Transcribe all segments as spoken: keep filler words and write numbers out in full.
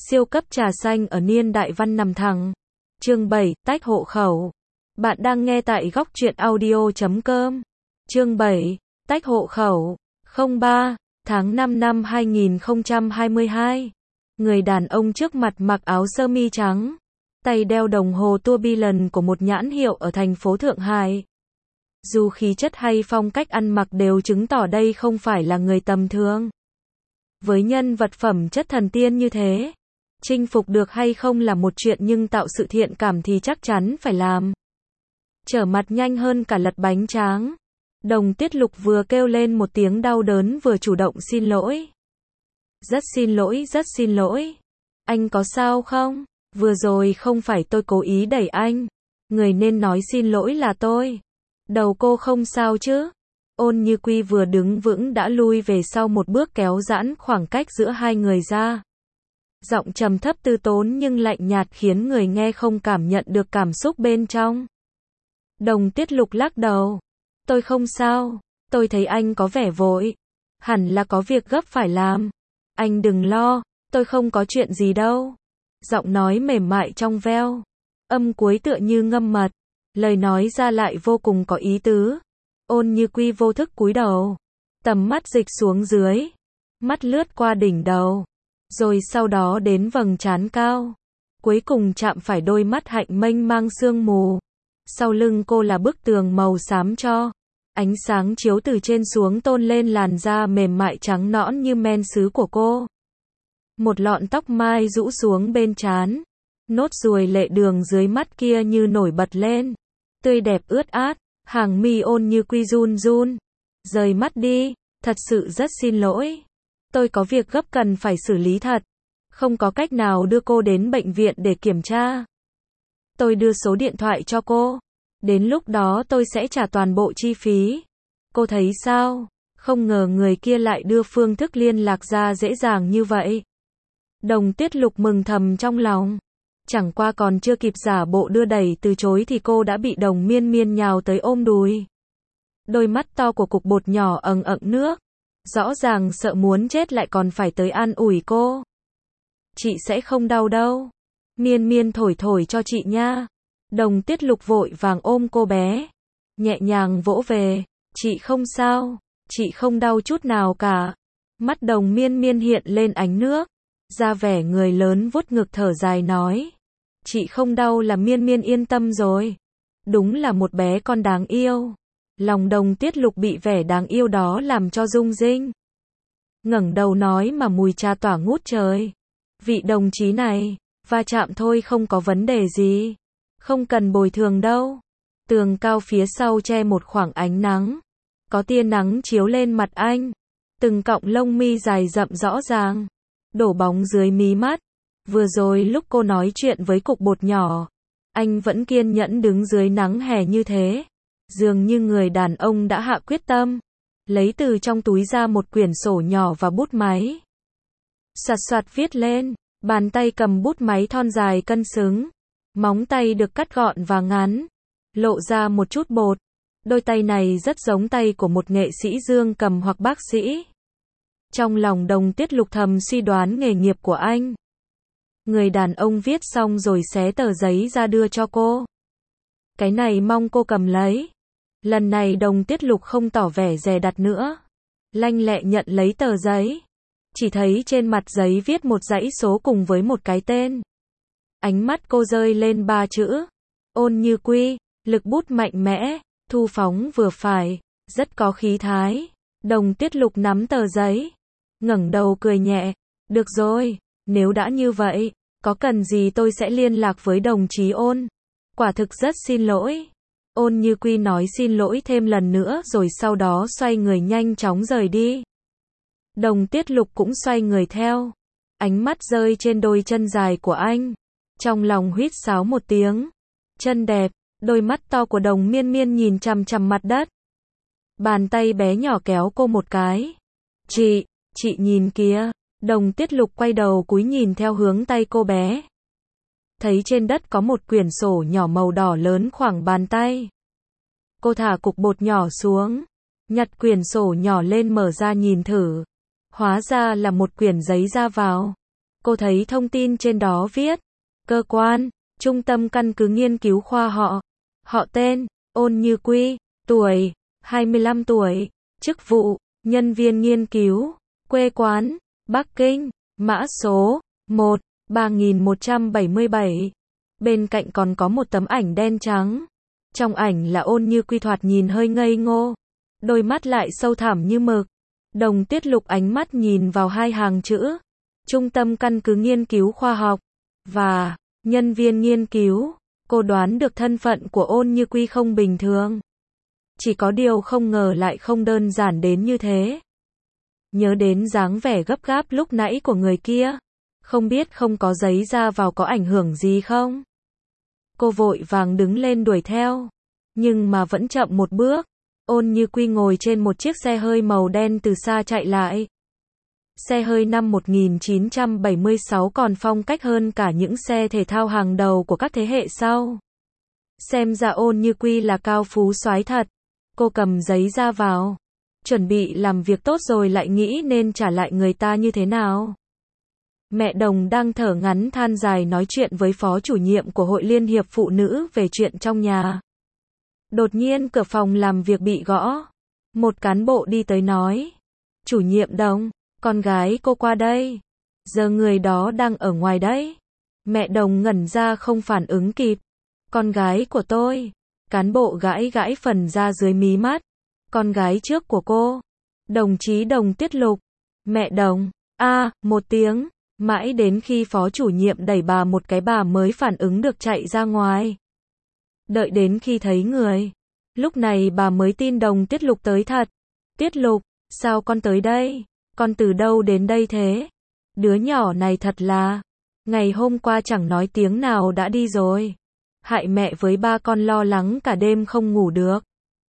Siêu cấp trà xanh ở niên đại văn nằm thẳng. Chương bảy, tách hộ khẩu. Bạn đang nghe tại góc truyện audio chấm com. Chương bảy, tách hộ khẩu. không ba, tháng năm năm hai nghìn không trăm hai mươi hai. Người đàn ông trước mặt mặc áo sơ mi trắng, tay đeo đồng hồ Tourbillon của một nhãn hiệu ở thành phố Thượng Hải. Dù khí chất hay phong cách ăn mặc đều chứng tỏ đây không phải là người tầm thường. Với nhân vật phẩm chất thần tiên như thế, chinh phục được hay không là một chuyện nhưng tạo sự thiện cảm thì chắc chắn phải làm. Trở mặt nhanh hơn cả lật bánh tráng. Đồng Tiết Lục vừa kêu lên một tiếng đau đớn vừa chủ động xin lỗi. Rất xin lỗi, rất xin lỗi. Anh có sao không? Vừa rồi không phải tôi cố ý đẩy anh. Người nên nói xin lỗi là tôi. Đầu cô không sao chứ? Ôn Như Quy vừa đứng vững đã lui về sau một bước kéo giãn khoảng cách giữa hai người ra. Giọng trầm thấp từ tốn nhưng lạnh nhạt khiến người nghe không cảm nhận được cảm xúc bên trong. Đồng Tiết Lục lắc đầu. Tôi không sao, tôi thấy anh có vẻ vội. Hẳn là có việc gấp phải làm. Anh đừng lo, tôi không có chuyện gì đâu. Giọng nói mềm mại trong veo. Âm cuối tựa như ngâm mật. Lời nói ra lại vô cùng có ý tứ. Ôn Như Quy vô thức cúi đầu. Tầm mắt dịch xuống dưới. Mắt lướt qua đỉnh đầu. Rồi sau đó đến vầng trán cao. Cuối cùng chạm phải đôi mắt hạnh mênh mang sương mù. Sau lưng cô là bức tường màu xám cho. Ánh sáng chiếu từ trên xuống tôn lên làn da mềm mại trắng nõn như men sứ của cô. Một lọn tóc mai rũ xuống bên trán. Nốt ruồi lệ đường dưới mắt kia như nổi bật lên. Tươi đẹp ướt át. Hàng mi Ôn Như Quy run run. Rời mắt đi. Thật sự rất xin lỗi. Tôi có việc gấp cần phải xử lý thật. Không có cách nào đưa cô đến bệnh viện để kiểm tra. Tôi đưa số điện thoại cho cô. Đến lúc đó tôi sẽ trả toàn bộ chi phí. Cô thấy sao? Không ngờ người kia lại đưa phương thức liên lạc ra dễ dàng như vậy. Đồng Tiết Lục mừng thầm trong lòng. Chẳng qua còn chưa kịp giả bộ đưa đẩy từ chối thì cô đã bị Đồng Miên Miên nhào tới ôm đùi. Đôi mắt to của cục bột nhỏ ẩn ẩn nước. Rõ ràng sợ muốn chết lại còn phải tới an ủi cô. Chị sẽ không đau đâu. Miên Miên thổi thổi cho chị nha. Đồng Tiết Lục vội vàng ôm cô bé. Nhẹ nhàng vỗ về. Chị không sao. Chị không đau chút nào cả. Mắt Đồng Miên Miên hiện lên ánh nước. Ra vẻ người lớn vuốt ngực thở dài nói. Chị không đau là Miên Miên yên tâm rồi. Đúng là một bé con đáng yêu. Lòng Đồng Tiết Lục bị vẻ đáng yêu đó làm cho rung rinh. Ngẩng đầu nói mà mùi trà tỏa ngút trời. Vị đồng chí này, va chạm thôi không có vấn đề gì. Không cần bồi thường đâu. Tường cao phía sau che một khoảng ánh nắng. Có tia nắng chiếu lên mặt anh. Từng cọng lông mi dài rậm rõ ràng. Đổ bóng dưới mí mắt. Vừa rồi lúc cô nói chuyện với cục bột nhỏ, anh vẫn kiên nhẫn đứng dưới nắng hè như thế. Dường như người đàn ông đã hạ quyết tâm. Lấy từ trong túi ra một quyển sổ nhỏ và bút máy. Soạt soạt viết lên. Bàn tay cầm bút máy thon dài cân xứng. Móng tay được cắt gọn và ngắn. Lộ ra một chút bột. Đôi tay này rất giống tay của một nghệ sĩ dương cầm hoặc bác sĩ. Trong lòng Đồng Tiết Lục thầm suy đoán nghề nghiệp của anh. Người đàn ông viết xong rồi xé tờ giấy ra đưa cho cô. Cái này mong cô cầm lấy. Lần này Đồng Tiết Lục không tỏ vẻ dè dặt nữa. Lanh lẹ nhận lấy tờ giấy. Chỉ thấy trên mặt giấy viết một dãy số cùng với một cái tên. Ánh mắt cô rơi lên ba chữ. Ôn Như Quy. Lực bút mạnh mẽ. Thu phóng vừa phải. Rất có khí thái. Đồng Tiết Lục nắm tờ giấy. Ngẩng đầu cười nhẹ. Được rồi. Nếu đã như vậy. Có cần gì tôi sẽ liên lạc với đồng chí Ôn. Quả thực rất xin lỗi. Ôn Như Quy nói xin lỗi thêm lần nữa rồi sau đó xoay người nhanh chóng rời đi. Đồng Tiết Lục cũng xoay người theo. Ánh mắt rơi trên đôi chân dài của anh. Trong lòng huýt sáo một tiếng. Chân đẹp. Đôi mắt to của Đồng Miên Miên nhìn chằm chằm mặt đất. Bàn tay bé nhỏ kéo cô một cái. Chị, chị nhìn kìa. Đồng Tiết Lục quay đầu cúi nhìn theo hướng tay cô bé. Thấy trên đất có một quyển sổ nhỏ màu đỏ lớn khoảng bàn tay. Cô thả cục bột nhỏ xuống. Nhặt quyển sổ nhỏ lên mở ra nhìn thử. Hóa ra là một quyển giấy ra vào. Cô thấy thông tin trên đó viết, cơ quan, trung tâm căn cứ nghiên cứu khoa họ, họ tên, Ôn Như Quy, tuổi, hai mươi lăm tuổi, chức vụ, nhân viên nghiên cứu, quê quán, Bắc Kinh, mã số, một, ba nghìn một trăm bảy mươi bảy. Bên cạnh còn có một tấm ảnh đen trắng. Trong ảnh là Ôn Như Quy thoạt nhìn hơi ngây ngô, đôi mắt lại sâu thẳm như mực. Đồng Tiết Lục ánh mắt nhìn vào hai hàng chữ, Trung tâm căn cứ nghiên cứu khoa học, và nhân viên nghiên cứu. Cô đoán được thân phận của Ôn Như Quy không bình thường. Chỉ có điều không ngờ lại không đơn giản đến như thế. Nhớ đến dáng vẻ gấp gáp lúc nãy của người kia, không biết không có giấy ra vào có ảnh hưởng gì không? Cô vội vàng đứng lên đuổi theo, nhưng mà vẫn chậm một bước. Ôn Như Quy ngồi trên một chiếc xe hơi màu đen từ xa chạy lại. Xe hơi năm một nghìn chín trăm bảy mươi sáu còn phong cách hơn cả những xe thể thao hàng đầu của các thế hệ sau. Xem ra Ôn Như Quy là cao phú soái thật. Cô cầm giấy ra vào, chuẩn bị làm việc tốt rồi lại nghĩ nên trả lại người ta như thế nào. Mẹ Đồng đang thở ngắn than dài nói chuyện với phó chủ nhiệm của Hội Liên hiệp Phụ nữ về chuyện trong nhà. Đột nhiên cửa phòng làm việc bị gõ. Một cán bộ đi tới nói, chủ nhiệm Đồng, con gái cô qua đây. Giờ người đó đang ở ngoài đấy. Mẹ Đồng ngẩn ra không phản ứng kịp. Con gái của tôi. Cán bộ gãi gãi phần da dưới mí mắt. Con gái trước của cô. Đồng chí Đồng Tiết Lục. Mẹ Đồng. A, à, một tiếng. Mãi đến khi phó chủ nhiệm đẩy bà một cái bà mới phản ứng được chạy ra ngoài. Đợi đến khi thấy người. Lúc này bà mới tin Đồng Tiết Lục tới thật. Tiết Lục, sao con tới đây? Con từ đâu đến đây thế? Đứa nhỏ này thật là. Ngày hôm qua chẳng nói tiếng nào đã đi rồi. Hại mẹ với ba con lo lắng cả đêm không ngủ được.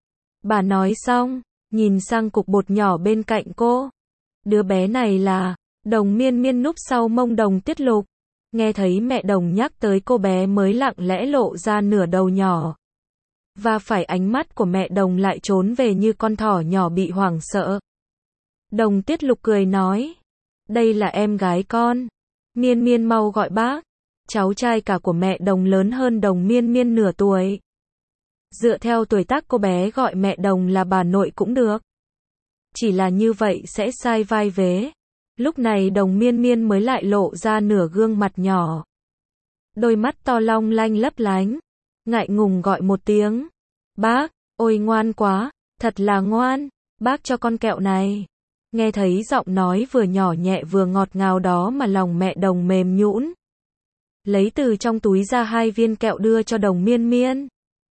Bà nói xong, nhìn sang cục bột nhỏ bên cạnh cô. Đứa bé này là Đồng Miên Miên núp sau mông Đồng Tiết Lục. Nghe thấy mẹ Đồng nhắc tới cô bé mới lặng lẽ lộ ra nửa đầu nhỏ. Và phải ánh mắt của mẹ Đồng lại trốn về như con thỏ nhỏ bị hoảng sợ. Đồng Tiết Lục cười nói, đây là em gái con. Miên Miên mau gọi bác. Cháu trai cả của mẹ Đồng lớn hơn Đồng Miên Miên nửa tuổi. Dựa theo tuổi tác cô bé gọi mẹ Đồng là bà nội cũng được. Chỉ là như vậy sẽ sai vai vế. Lúc này Đồng Miên Miên mới lại lộ ra nửa gương mặt nhỏ. Đôi mắt to long lanh lấp lánh. Ngại ngùng gọi một tiếng. Bác, ôi ngoan quá, thật là ngoan, bác cho con kẹo này. Nghe thấy giọng nói vừa nhỏ nhẹ vừa ngọt ngào đó mà lòng mẹ Đồng mềm nhũn. Lấy từ trong túi ra hai viên kẹo đưa cho Đồng Miên Miên.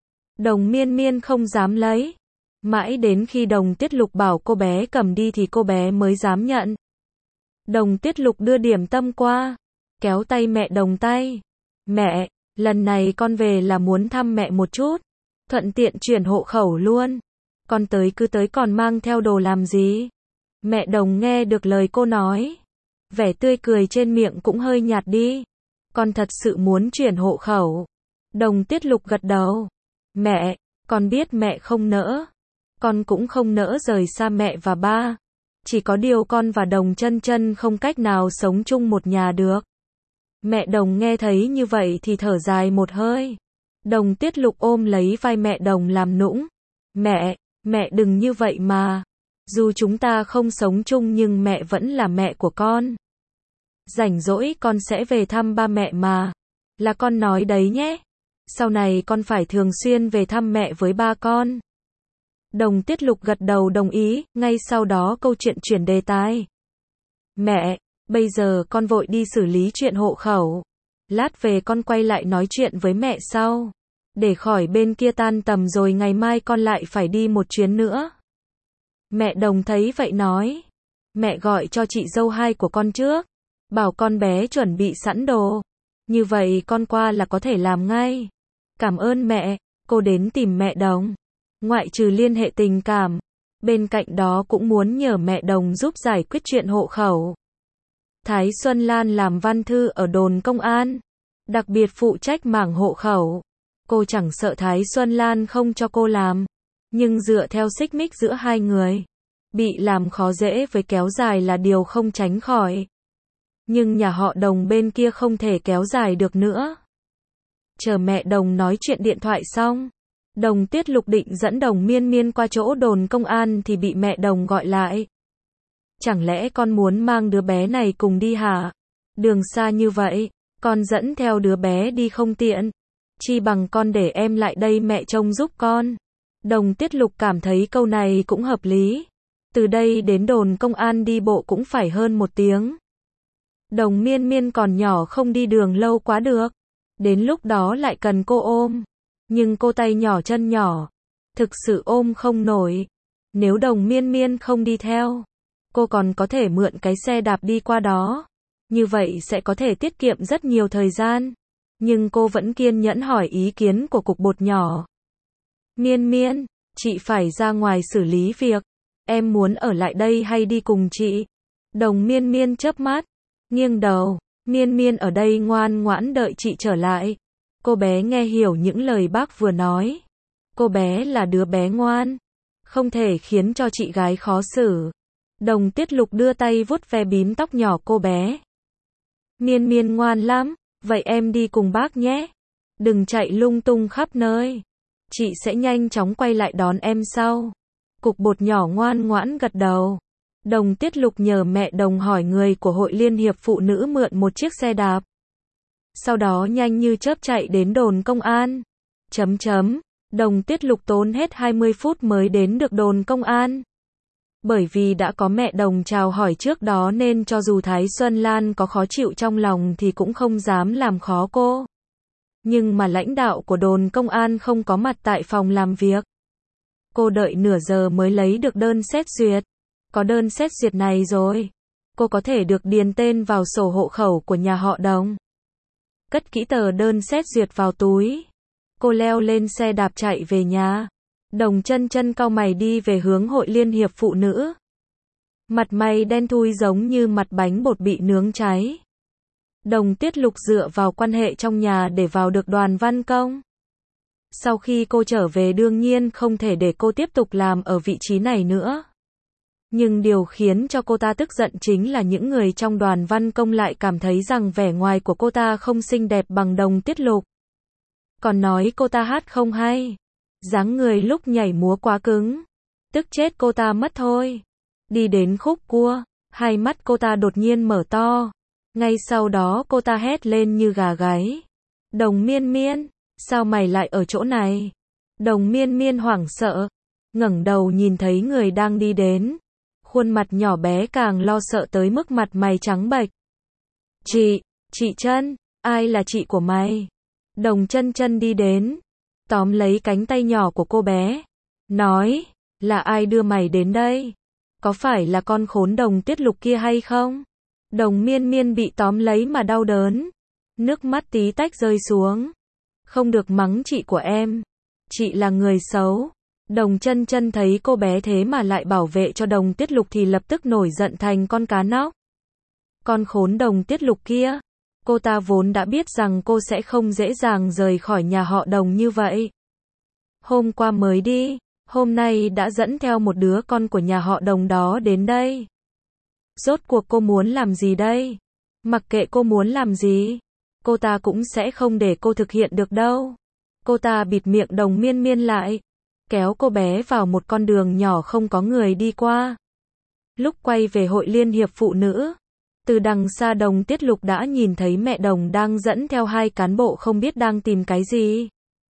Đồng Miên Miên không dám lấy. Mãi đến khi Đồng Tiết Lục bảo cô bé cầm đi thì cô bé mới dám nhận. Đồng Tiết Lục đưa điểm tâm qua, kéo tay mẹ Đồng tay. Mẹ, lần này con về là muốn thăm mẹ một chút, thuận tiện chuyển hộ khẩu luôn. Con tới cứ tới còn mang theo đồ làm gì? Mẹ Đồng nghe được lời cô nói, vẻ tươi cười trên miệng cũng hơi nhạt đi. Con thật sự muốn chuyển hộ khẩu. Đồng Tiết Lục gật đầu. Mẹ, con biết mẹ không nỡ. Con cũng không nỡ rời xa mẹ và ba. Chỉ có điều con và Đồng Chân Chân không cách nào sống chung một nhà được. Mẹ Đồng nghe thấy như vậy thì thở dài một hơi. Đồng Tiết Lục ôm lấy vai mẹ Đồng làm nũng. Mẹ, mẹ đừng như vậy mà. Dù chúng ta không sống chung nhưng mẹ vẫn là mẹ của con. Rảnh rỗi con sẽ về thăm ba mẹ mà. Là con nói đấy nhé. Sau này con phải thường xuyên về thăm mẹ với ba con. Đồng Tiết Lục gật đầu đồng ý, ngay sau đó câu chuyện chuyển đề tài. Mẹ, bây giờ con vội đi xử lý chuyện hộ khẩu. Lát về con quay lại nói chuyện với mẹ sau. Để khỏi bên kia tan tầm rồi ngày mai con lại phải đi một chuyến nữa. Mẹ Đồng thấy vậy nói. Mẹ gọi cho chị dâu hai của con trước. Bảo con bé chuẩn bị sẵn đồ. Như vậy con qua là có thể làm ngay. Cảm ơn mẹ, cô đến tìm mẹ Đồng. Ngoại trừ liên hệ tình cảm, bên cạnh đó cũng muốn nhờ mẹ Đồng giúp giải quyết chuyện hộ khẩu. Thái Xuân Lan làm văn thư ở đồn công an, đặc biệt phụ trách mảng hộ khẩu. Cô chẳng sợ Thái Xuân Lan không cho cô làm, nhưng dựa theo xích mích giữa hai người, bị làm khó dễ với kéo dài là điều không tránh khỏi. Nhưng nhà họ Đồng bên kia không thể kéo dài được nữa. Chờ mẹ Đồng nói chuyện điện thoại xong, Đồng Tiết Lục định dẫn Đồng Miên Miên qua chỗ đồn công an thì bị mẹ Đồng gọi lại. Chẳng lẽ con muốn mang đứa bé này cùng đi hả? Đường xa như vậy, con dẫn theo đứa bé đi không tiện. Chi bằng con để em lại đây mẹ trông giúp con. Đồng Tiết Lục cảm thấy câu này cũng hợp lý. Từ đây đến đồn công an đi bộ cũng phải hơn một tiếng. Đồng Miên Miên còn nhỏ không đi đường lâu quá được. Đến lúc đó lại cần cô ôm. Nhưng cô tay nhỏ chân nhỏ, thực sự ôm không nổi. Nếu Đồng Miên Miên không đi theo, cô còn có thể mượn cái xe đạp đi qua đó. Như vậy sẽ có thể tiết kiệm rất nhiều thời gian. Nhưng cô vẫn kiên nhẫn hỏi ý kiến của cục bột nhỏ. Miên Miên, chị phải ra ngoài xử lý việc. Em muốn ở lại đây hay đi cùng chị? Đồng Miên Miên chớp mắt, nghiêng đầu. Miên Miên ở đây ngoan ngoãn đợi chị trở lại. Cô bé nghe hiểu những lời bác vừa nói. Cô bé là đứa bé ngoan, không thể khiến cho chị gái khó xử. Đồng Tiết Lục đưa tay vuốt ve bím tóc nhỏ cô bé. Miên Miên ngoan lắm, vậy em đi cùng bác nhé. Đừng chạy lung tung khắp nơi. Chị sẽ nhanh chóng quay lại đón em sau. Cục bột nhỏ ngoan ngoãn gật đầu. Đồng Tiết Lục nhờ mẹ Đồng hỏi người của Hội Liên hiệp Phụ nữ mượn một chiếc xe đạp. Sau đó nhanh như chớp chạy đến đồn công an. Chấm chấm, Đồng Tiết Lục tốn hết hai mươi phút mới đến được đồn công an. Bởi vì đã có mẹ Đồng chào hỏi trước đó nên cho dù Thái Xuân Lan có khó chịu trong lòng thì cũng không dám làm khó cô. Nhưng mà lãnh đạo của đồn công an không có mặt tại phòng làm việc. Cô đợi nửa giờ mới lấy được đơn xét duyệt. Có đơn xét duyệt này rồi, cô có thể được điền tên vào sổ hộ khẩu của nhà họ Đồng. Cất kỹ tờ đơn xét duyệt vào túi. Cô leo lên xe đạp chạy về nhà. Đồng Chân Chân cau mày đi về hướng Hội Liên hiệp Phụ nữ. Mặt mày đen thui giống như mặt bánh bột bị nướng cháy. Đồng Tiết Lục dựa vào quan hệ trong nhà để vào được đoàn văn công. Sau khi cô trở về đương nhiên không thể để cô tiếp tục làm ở vị trí này nữa. Nhưng điều khiến cho cô ta tức giận chính là những người trong đoàn văn công lại cảm thấy rằng vẻ ngoài của cô ta không xinh đẹp bằng Đồng Tiết Lục. Còn nói cô ta hát không hay. Dáng người lúc nhảy múa quá cứng. Tức chết cô ta mất thôi. Đi đến khúc cua, hai mắt cô ta đột nhiên mở to. Ngay sau đó cô ta hét lên như gà gáy. Đồng Miên Miên, sao mày lại ở chỗ này? Đồng Miên Miên hoảng sợ, ngẩng đầu nhìn thấy người đang đi đến. Khuôn mặt nhỏ bé càng lo sợ tới mức mặt mày trắng bệch. Chị, chị Chân, ai là chị của mày? Đồng Chân Chân đi đến, tóm lấy cánh tay nhỏ của cô bé, nói, là ai đưa mày đến đây? Có phải là con khốn Đồng Tiết Lục kia hay không? Đồng Miên Miên bị tóm lấy mà đau đớn, nước mắt tí tách rơi xuống. Không được mắng chị của em, chị là người xấu. Đồng Chân Chân thấy cô bé thế mà lại bảo vệ cho Đồng Tiết Lục thì lập tức nổi giận thành con cá nóc. Con khốn Đồng Tiết Lục kia, cô ta vốn đã biết rằng cô sẽ không dễ dàng rời khỏi nhà họ Đồng như vậy. Hôm qua mới đi, hôm nay đã dẫn theo một đứa con của nhà họ Đồng đó đến đây. Rốt cuộc cô muốn làm gì đây? Mặc kệ cô muốn làm gì, cô ta cũng sẽ không để cô thực hiện được đâu. Cô ta bịt miệng Đồng Miên Miên lại, kéo cô bé vào một con đường nhỏ không có người đi qua. Lúc quay về Hội Liên hiệp Phụ nữ, từ đằng xa Đồng Tiết Lục đã nhìn thấy mẹ Đồng đang dẫn theo hai cán bộ không biết đang tìm cái gì.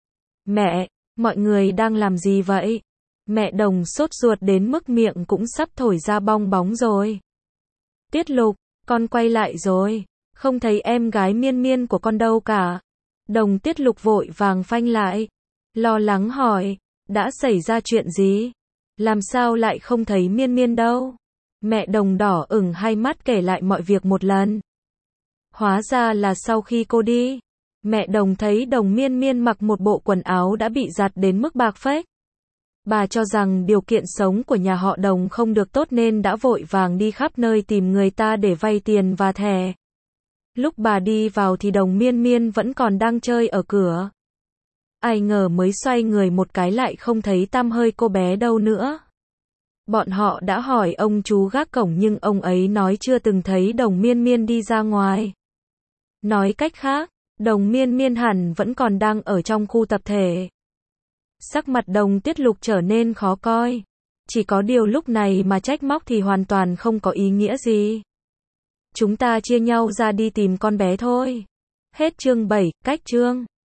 Mẹ, mọi người đang làm gì vậy? Mẹ Đồng sốt ruột đến mức miệng cũng sắp thổi ra bong bóng rồi. Tiết Lục, con quay lại rồi, không thấy em gái Miên Miên của con đâu cả. Đồng Tiết Lục vội vàng phanh lại, lo lắng hỏi, đã xảy ra chuyện gì? Làm sao lại không thấy Miên Miên đâu? Mẹ Đồng đỏ ửng hai mắt kể lại mọi việc một lần. Hóa ra là sau khi cô đi, mẹ Đồng thấy Đồng Miên Miên mặc một bộ quần áo đã bị giặt đến mức bạc phách. Bà cho rằng điều kiện sống của nhà họ Đồng không được tốt nên đã vội vàng đi khắp nơi tìm người ta để vay tiền và thẻ. Lúc bà đi vào thì Đồng Miên Miên vẫn còn đang chơi ở cửa. Ai ngờ mới xoay người một cái lại không thấy tăm hơi cô bé đâu nữa. Bọn họ đã hỏi ông chú gác cổng nhưng ông ấy nói chưa từng thấy Đồng Miên Miên đi ra ngoài. Nói cách khác, Đồng Miên Miên hẳn vẫn còn đang ở trong khu tập thể. Sắc mặt Đồng Tiết Lục trở nên khó coi. Chỉ có điều lúc này mà trách móc thì hoàn toàn không có ý nghĩa gì. Chúng ta chia nhau ra đi tìm con bé thôi. Hết chương bảy, cách chương.